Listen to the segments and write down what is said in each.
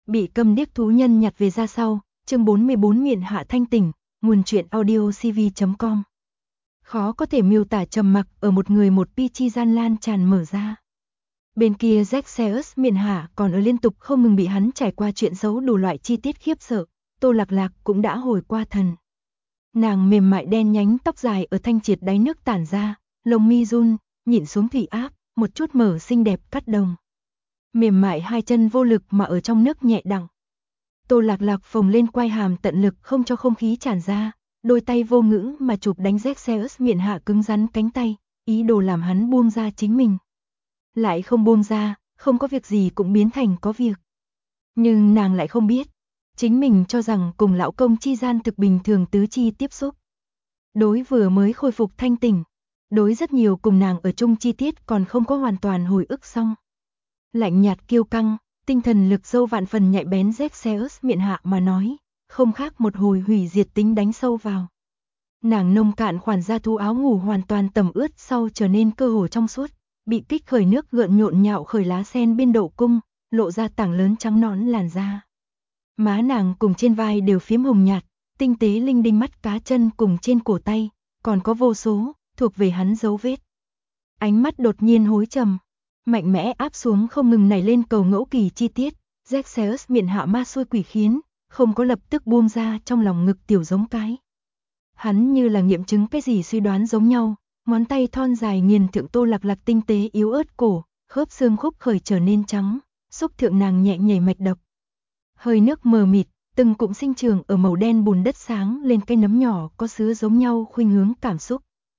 Bị câm điếc thú nhân nhặt về ra sau, chương 44 miệng hạ thanh tỉnh, nguồn truyện audio cv.com. Khó có thể miêu tả trầm mặc ở một người một pi chi gian lan tràn mở ra. Bên kia Zexeus miệng hạ còn ở liên tục không ngừng bị hắn trải qua chuyện xấu đủ loại chi tiết khiếp sợ, Tô Lạc Lạc cũng đã hồi qua thần. Nàng mềm mại đen nhánh tóc dài ở thanh triệt đáy nước tản ra, lông mi run, nhịn xuống thủy áp, một chút mở xinh đẹp cắt đồng. Mềm mại hai chân vô lực mà ở trong nước nhẹ đặng. Tô Lạc Lạc phồng lên quai hàm tận lực không cho không khí tràn ra, đôi tay vô ngữ mà chụp đánh Zexeus miệng hạ cứng rắn cánh tay, ý đồ làm hắn buông ra chính mình. Lại không buông ra, không có việc gì cũng biến thành có việc. Nhưng nàng lại không biết, chính mình cho rằng cùng lão công chi gian thực bình thường tứ chi tiếp xúc. Đối vừa mới khôi phục thanh tỉnh, đối rất nhiều cùng nàng ở chung chi tiết còn không có hoàn toàn hồi ức xong. Lạnh nhạt kiêu căng, tinh thần lực dâu vạn phần nhạy bén Zexeus miệng hạ mà nói, không khác một hồi hủy diệt tính đánh sâu vào. Nàng nông cạn khoản da thú áo ngủ hoàn toàn tẩm ướt sau trở nên cơ hồ trong suốt, bị kích khởi nước gợn nhộn nhạo khởi lá sen bên độ cung, lộ ra tảng lớn trắng nõn làn da. Má nàng cùng trên vai đều phiếm hồng nhạt, tinh tế linh đinh mắt cá chân cùng trên cổ tay, còn có vô số, thuộc về hắn dấu vết. Ánh mắt đột nhiên hối trầm, mạnh mẽ áp xuống không ngừng nảy lên cầu ngẫu kỳ chi tiết, Zexeus miệng hạ ma xui quỷ khiến, không có lập tức buông ra trong lòng ngực tiểu giống cái. Hắn như là nghiệm chứng cái gì suy đoán giống nhau, ngón tay thon dài nghiền thượng Tô Lạc Lạc tinh tế yếu ớt cổ, khớp xương khúc khởi trở nên trắng, xúc thượng nàng nhẹ nhảy mạch đập. Hơi nước mờ mịt, từng cụm sinh trường ở màu đen bùn đất sáng lên cây nấm nhỏ có sứa giống nhau khuynh hướng cảm xúc.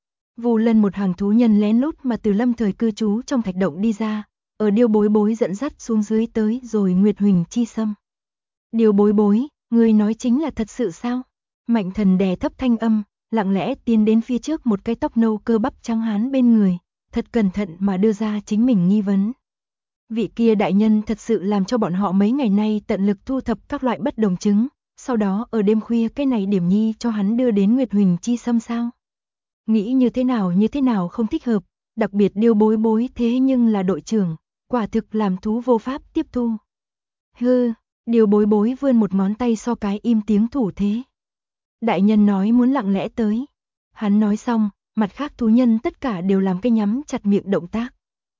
Vu Lân một hàng thú nhân lén lút mà từ lâm thời cư trú trong thạch động đi ra, ở Điêu Bối Bối dẫn dắt xuống dưới tới rồi Nguyệt Huỳnh chi xâm. Điêu Bối Bối, ngươi nói chính là thật sự sao? Mạnh Thần đè thấp thanh âm, lặng lẽ tiến đến phía trước một cái tóc nâu cơ bắp trắng hán bên người, thật cẩn thận mà đưa ra chính mình nghi vấn. Vị kia đại nhân thật sự làm cho bọn họ mấy ngày nay tận lực thu thập các loại bất đồng chứng, sau đó ở đêm khuya cái này điểm nhi cho hắn đưa đến Nguyệt Huỳnh chi xâm sao? Nghĩ như thế nào không thích hợp, đặc biệt Điêu Bối Bối thế nhưng là đội trưởng, quả thực làm thú vô pháp tiếp thu. Hư, Điêu Bối Bối vươn một ngón tay so cái im tiếng thủ thế. Đại nhân nói muốn lặng lẽ tới. Hắn nói xong, mặt khác thú nhân tất cả đều làm cái nhắm chặt miệng động tác.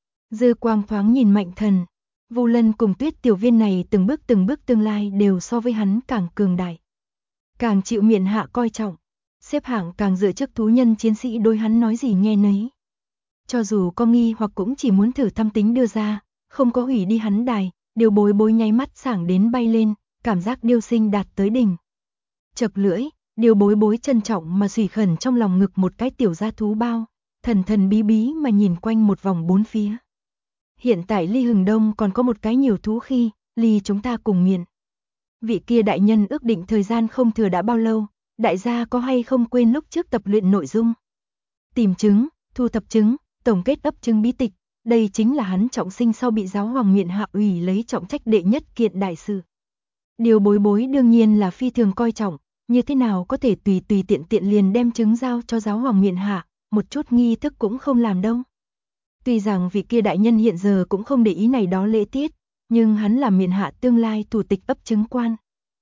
Dư quang thoáng nhìn Mạnh Thần, Vu Lân cùng Tuyết tiểu viên này từng bước tương lai đều so với hắn càng cường đại. Càng chịu miệng hạ coi trọng, xếp hạng càng dựa trước thú nhân chiến sĩ đối hắn nói gì nghe nấy. Cho dù có nghi hoặc cũng chỉ muốn thử thăm tính đưa ra, không có hủy đi hắn đài, Điêu Bối Bối nháy mắt sảng đến bay lên, cảm giác điêu sinh đạt tới đỉnh. Chập lưỡi, Điêu Bối Bối trân trọng mà xùy khẩn trong lòng ngực một cái tiểu gia thú bao, thần thần bí bí mà nhìn quanh một vòng bốn phía. Hiện tại ly hừng đông còn có một cái nhiều thú khi, ly chúng ta cùng miệng. Vị kia đại nhân ước định thời gian không thừa đã bao lâu, đại gia có hay không quên lúc trước tập luyện nội dung. Tìm trứng, thu thập trứng, tổng kết ấp trứng bí tịch, đây chính là hắn trọng sinh sau bị giáo hoàng miện hạ ủy lấy trọng trách đệ nhất kiện đại sự. Điêu Bối Bối đương nhiên là phi thường coi trọng, như thế nào có thể tùy tiện liền đem trứng giao cho giáo hoàng miện hạ, một chút nghi thức cũng không làm đâu. Tuy rằng vị kia đại nhân hiện giờ cũng không để ý này đó lễ tiết, nhưng hắn là miện hạ tương lai thủ tịch ấp trứng quan.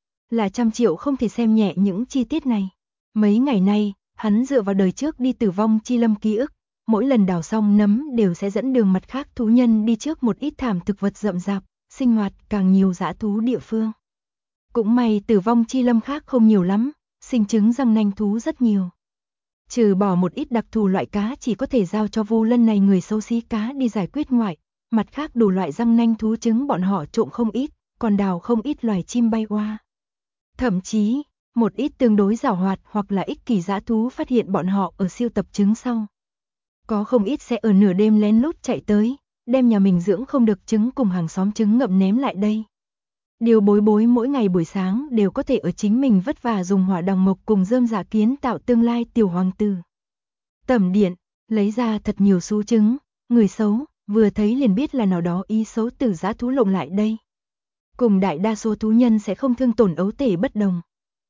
Là trăm triệu không thể xem nhẹ những chi tiết này. Mấy ngày nay, hắn dựa vào đời trước đi tử vong chi lâm ký ức, mỗi lần đào xong nấm đều sẽ dẫn đường mặt khác thú nhân đi trước một ít thảm thực vật rậm rạp, sinh hoạt càng nhiều dã thú địa phương. Cũng may tử vong chi lâm khác không nhiều lắm, sinh trứng răng nanh thú rất nhiều. Trừ bỏ một ít đặc thù loại cá chỉ có thể giao cho Vu Lân này người xấu xí cá đi giải quyết ngoại, mặt khác đủ loại răng nanh thú trứng bọn họ trộm không ít, còn đào không ít loài chim bay oa. Thậm chí, một ít tương đối giàu hoạt hoặc là ích kỷ dã thú phát hiện bọn họ ở siêu tập trứng sau. Có không ít sẽ ở nửa đêm lén lút chạy tới, đem nhà mình dưỡng không được trứng cùng hàng xóm trứng ngậm ném lại đây. Điêu Bối Bối mỗi ngày buổi sáng đều có thể ở chính mình vất vả dùng hỏa đằng mộc cùng rơm dạ kiến tạo tương lai tiểu hoàng tử. Tẩm điện, lấy ra thật nhiều số trứng, người xấu, vừa thấy liền biết là nào đó ý xấu từ dã thú lộng lại đây. Cùng đại đa số thú nhân sẽ không thương tổn ấu tể bất đồng.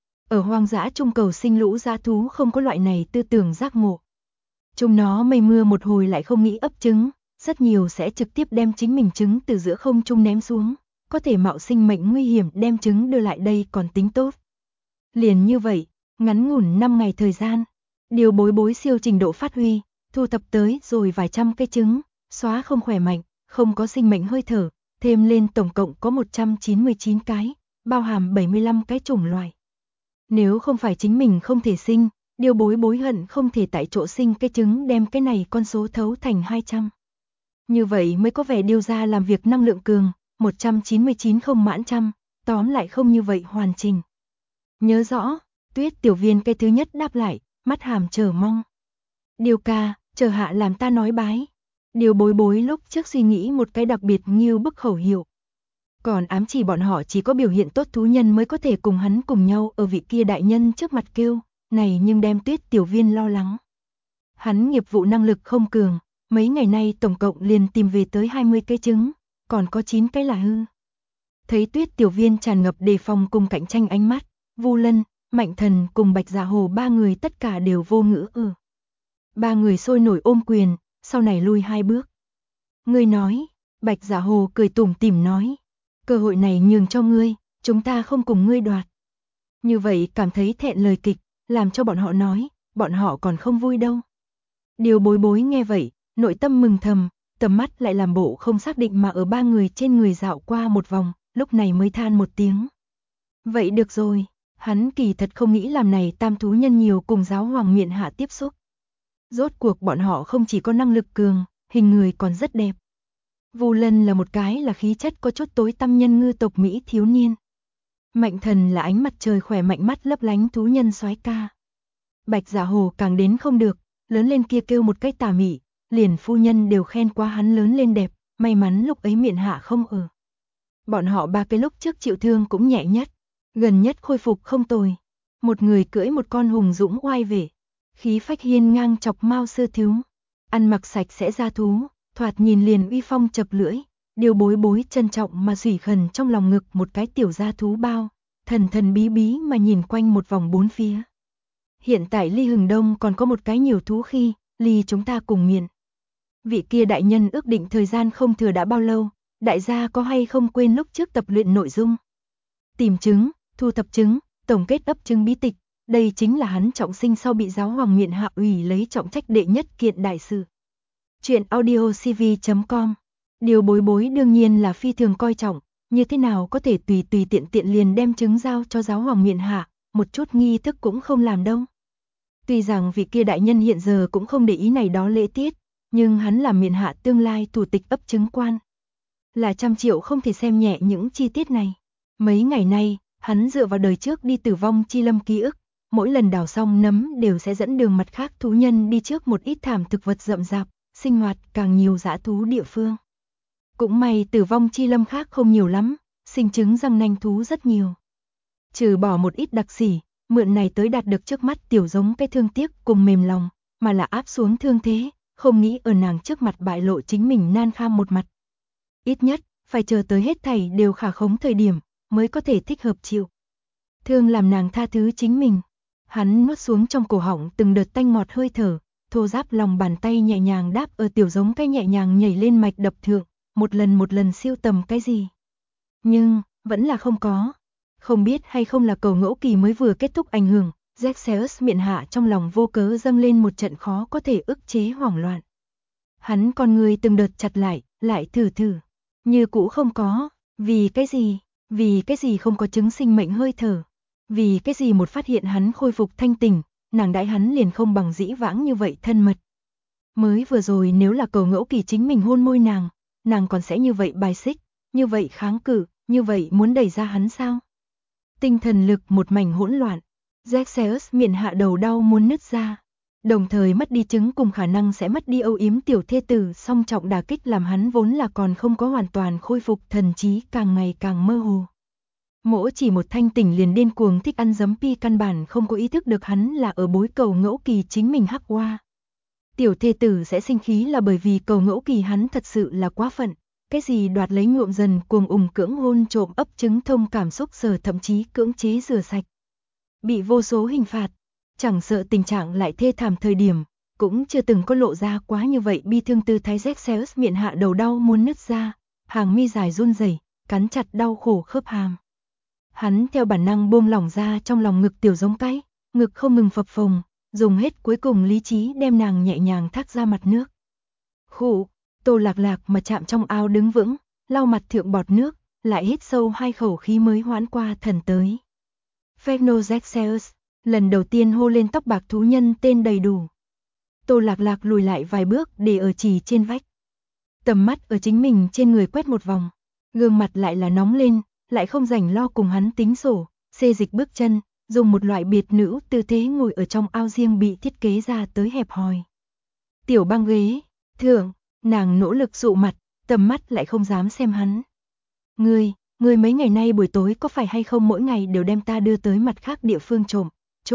Ở hoang dã trung cầu sinh lũ dã thú không có loại này tư tưởng giác ngộ. Chúng nó mây mưa một hồi lại không nghĩ ấp trứng, rất nhiều sẽ trực tiếp đem chính mình trứng từ giữa không trung ném xuống, có thể mạo sinh mệnh nguy hiểm đem trứng đưa lại đây còn tính tốt. Liền như vậy, ngắn ngủn 5 ngày thời gian, Điều Bối Bối siêu trình độ phát huy, thu thập tới rồi vài trăm cái trứng, xóa không khỏe mạnh, không có sinh mệnh hơi thở, thêm lên tổng cộng có 199 cái, bao hàm 75 cái chủng loại. Nếu không phải chính mình không thể sinh, Điều Bối Bối hận không thể tại chỗ sinh cái trứng đem cái này con số thấu thành 200. Như vậy mới có vẻ Điều gia làm việc năng lượng cường, 199 không mãn trăm, tóm lại không như vậy hoàn chỉnh. Nhớ rõ, Tuyết tiểu viên cái thứ nhất đáp lại, mắt hàm chờ mong. Điều ca, chờ hạ làm ta nói bái. Điều Bối Bối lúc trước suy nghĩ một cái đặc biệt nghiêu bức khẩu hiệu. Còn ám chỉ bọn họ chỉ có biểu hiện tốt thú nhân mới có thể cùng hắn cùng nhau ở vị kia đại nhân trước mặt kêu, này nhưng đem Tuyết tiểu viên lo lắng. Hắn nghiệp vụ năng lực không cường, mấy ngày nay tổng cộng liền tìm về tới 20 cái trứng, còn có 9 cái là hư. Thấy Tuyết tiểu viên tràn ngập đề phòng cùng cạnh tranh ánh mắt, Vu Lân, Mạnh Thần cùng Bạch Dạ Hồ ba người tất cả đều vô ngữ Ba người sôi nổi ôm quyền, sau này lui 2 bước. Ngươi nói, Bạch Dạ Hồ cười tủm tỉm nói, cơ hội này nhường cho ngươi, chúng ta không cùng ngươi đoạt. Như vậy cảm thấy thẹn lời kịch, làm cho bọn họ nói, bọn họ còn không vui đâu. Điều Bối Bối nghe vậy, nội tâm mừng thầm, tầm mắt lại làm bộ không xác định mà ở ba người trên người dạo qua một vòng, lúc này mới than một tiếng. Vậy được rồi, hắn kỳ thật không nghĩ làm này tam thú nhân nhiều cùng giáo hoàng miện hạ tiếp xúc. Rốt cuộc bọn họ không chỉ có năng lực cường, hình người còn rất đẹp. Vu Lân là một cái là khí chất có chút tối tăm nhân ngư tộc Mỹ thiếu niên. Mạnh Thần là ánh mặt trời khỏe mạnh mắt lấp lánh thú nhân soái ca. Bạch Dạ Hồ càng đến không được, lớn lên kia kêu một cái tà mị, liền phu nhân đều khen qua hắn lớn lên đẹp, may mắn lúc ấy miện hạ không ở. Bọn họ ba cái lúc trước chịu thương cũng nhẹ nhất, gần nhất khôi phục không tồi. Một người cưỡi một con hùng dũng oai vệ, khí phách hiên ngang chọc mao sư thiếu, ăn mặc sạch sẽ ra thú, thoạt nhìn liền uy phong chập lưỡi. Điều Bối Bối trân trọng mà xủy khẩn trong lòng ngực một cái tiểu gia thú bao, thần thần bí bí mà nhìn quanh một vòng bốn phía. Hiện tại ly hừng đông còn có một cái nhiều thú khi, ly chúng ta cùng miền. Vị kia đại nhân ước định thời gian không thừa đã bao lâu, đại gia có hay không quên lúc trước tập luyện nội dung. Tìm trứng, thu thập trứng, tổng kết ấp trứng bí tịch, đây chính là hắn trọng sinh sau bị giáo hoàng miện hạ ủy lấy trọng trách đệ nhất kiện đại sự. Chuyện audiocv.com. Điều Bối Bối đương nhiên là phi thường coi trọng, như thế nào có thể tùy tùy tiện tiện liền đem trứng giao cho giáo hoàng miện hạ, một chút nghi thức cũng không làm đâu. Tuy rằng vị kia đại nhân hiện giờ cũng không để ý này đó lễ tiết, nhưng hắn là miện hạ tương lai thủ tịch ấp trứng quan. Là trăm triệu không thể xem nhẹ những chi tiết này. Mấy ngày nay, hắn dựa vào đời trước đi tử vong chi lâm ký ức, mỗi lần đào xong nấm đều sẽ dẫn đường mặt khác thú nhân đi trước một ít thảm thực vật rậm rạp, sinh hoạt càng nhiều dã thú địa phương. Cũng may tử vong chi lâm khác không nhiều lắm, sinh trứng răng nanh thú rất nhiều. Trừ bỏ một ít đặc sỉ, mượn này tới đạt được trước mắt tiểu giống cái thương tiếc cùng mềm lòng, mà là áp xuống thương thế, không nghĩ ở nàng trước mặt bại lộ chính mình nan kham một mặt. Ít nhất, phải chờ tới hết thảy đều khả khống thời điểm, mới có thể thích hợp chịu. Thương làm nàng tha thứ chính mình. Hắn nuốt xuống trong cổ họng từng đợt tanh ngọt hơi thở, thô ráp lòng bàn tay nhẹ nhàng đáp ở tiểu giống cái nhẹ nhàng nhảy lên mạch đập thượng, một lần siêu tầm cái gì. Nhưng, vẫn là không có. Không biết hay không là cầu ngẫu kỳ mới vừa kết thúc ảnh hưởng, Xerxes miện hạ trong lòng vô cớ dâng lên một trận khó có thể ức chế hoảng loạn. Hắn con người từng đợt chặt lại thử, như cũ không có, vì cái gì không có chứng sinh mệnh hơi thở, vì cái gì một phát hiện hắn khôi phục thanh tỉnh, nàng đãi hắn liền không bằng dĩ vãng như vậy thân mật. Mới vừa rồi nếu là cầu ngẫu kỳ chính mình hôn môi nàng còn sẽ như vậy bài xích, như vậy kháng cự, như vậy muốn đẩy ra hắn sao? Tinh thần lực một mảnh hỗn loạn, Xerxes miệng hạ đầu đau muốn nứt ra. Đồng thời mất đi trứng cùng khả năng sẽ mất đi âu yếm tiểu thê tử, song trọng đả kích làm hắn vốn là còn không có hoàn toàn khôi phục thần trí càng ngày càng mơ hồ. Mỗi chỉ một thanh tỉnh liền điên cuồng thích ăn giấm pi căn bản không có ý thức được hắn là ở bối cầu ngẫu kỳ chính mình hắc hoa. Tiểu thê tử sẽ sinh khí là bởi vì cầu ngẫu kỳ hắn thật sự là quá phận, cái gì đoạt lấy nhuộm dần cuồng cưỡng hôn trộm ấp trứng thông cảm xúc sờ thậm chí cưỡng chế rửa sạch. Bị vô số hình phạt, chẳng sợ tình trạng lại thê thảm thời điểm, cũng chưa từng có lộ ra quá như vậy bi thương tư thái. Xerxes miệng hạ đầu đau muốn nứt ra, hàng mi dài run rẩy, cắn chặt đau khổ khớp hàm. Hắn theo bản năng buông lỏng ra trong lòng ngực tiểu giống cái, ngực không ngừng phập phồng, dùng hết cuối cùng lý trí đem nàng nhẹ nhàng thác ra mặt nước. Khụ, Tô Lạc Lạc mà chạm trong ao đứng vững, lau mặt thượng bọt nước, lại hít sâu 2 khẩu khí mới hoãn qua thần tới. Phenozexeus, lần đầu tiên hô lên tóc bạc thú nhân tên đầy đủ. Tô Lạc Lạc lùi lại vài bước để ở chỉ trên vách. Tầm mắt ở chính mình trên người quét một vòng, gương mặt lại là nóng lên, lại không rảnh lo cùng hắn tính sổ, xê dịch bước chân, dùng một loại biệt nữ tư thế ngồi ở trong ao riêng bị thiết kế ra tới hẹp hòi. Tiểu băng ghế, thượng, nàng nỗ lực dụ mặt, tầm mắt lại không dám xem hắn. Ngươi mấy ngày nay buổi tối có phải hay không mỗi ngày đều đem ta đưa tới mặt khác địa phương trộm.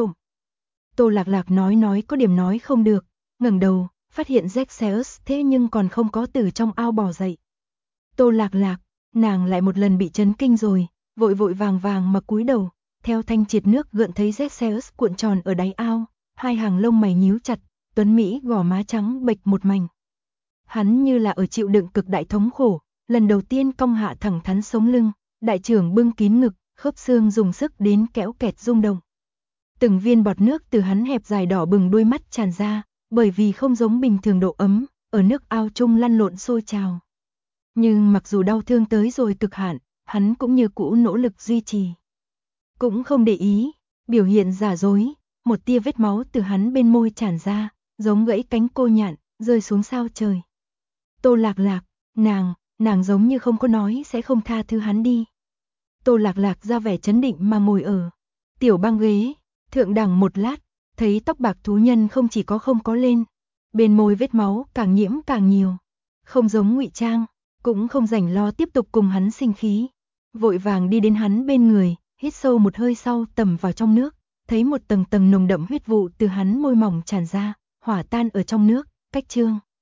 Tô Lạc Lạc nói có điểm nói không được, ngẩng đầu, phát hiện Zexeus thế nhưng còn không có từ trong ao bò dậy. Tô Lạc Lạc, nàng lại một lần bị chấn kinh rồi, vội vàng mà cúi đầu, theo thanh triệt nước gợn thấy Zexeus cuộn tròn ở đáy ao, 2 hàng lông mày nhíu chặt, tuấn mỹ gò má trắng bệch một mảnh. Hắn như là ở chịu đựng cực đại thống khổ, lần đầu tiên cong hạ thẳng thắn sống lưng, đại trưởng bưng kín ngực, khớp xương dùng sức đến kéo kẹt rung động. Từng viên bọt nước từ hắn hẹp dài đỏ bừng đôi mắt tràn ra, bởi vì không giống bình thường độ ấm, ở nước ao chung lăn lộn sôi trào. Nhưng mặc dù đau thương tới rồi cực hạn, hắn cũng như cũ nỗ lực duy trì. Cũng không để ý, biểu hiện giả dối, một tia vết máu từ hắn bên môi tràn ra, giống gãy cánh cô nhạn, rơi xuống sao trời. Tô Lạc Lạc, nàng giống như không có nói sẽ không tha thứ hắn đi. Tô Lạc Lạc ra vẻ chấn định mà ngồi ở tiểu băng ghế, thượng đẳng một lát, thấy tóc bạc thú nhân không chỉ có không có lên, bên môi vết máu càng nhiễm càng nhiều. Không giống Ngụy Trang, cũng không rảnh lo tiếp tục cùng hắn sinh khí. Vội vàng đi đến hắn bên người, hít sâu một hơi sau tầm vào trong nước, thấy một tầng tầng nồng đậm huyết vụ từ hắn môi mỏng tràn ra, hỏa tan ở trong nước, cách trương.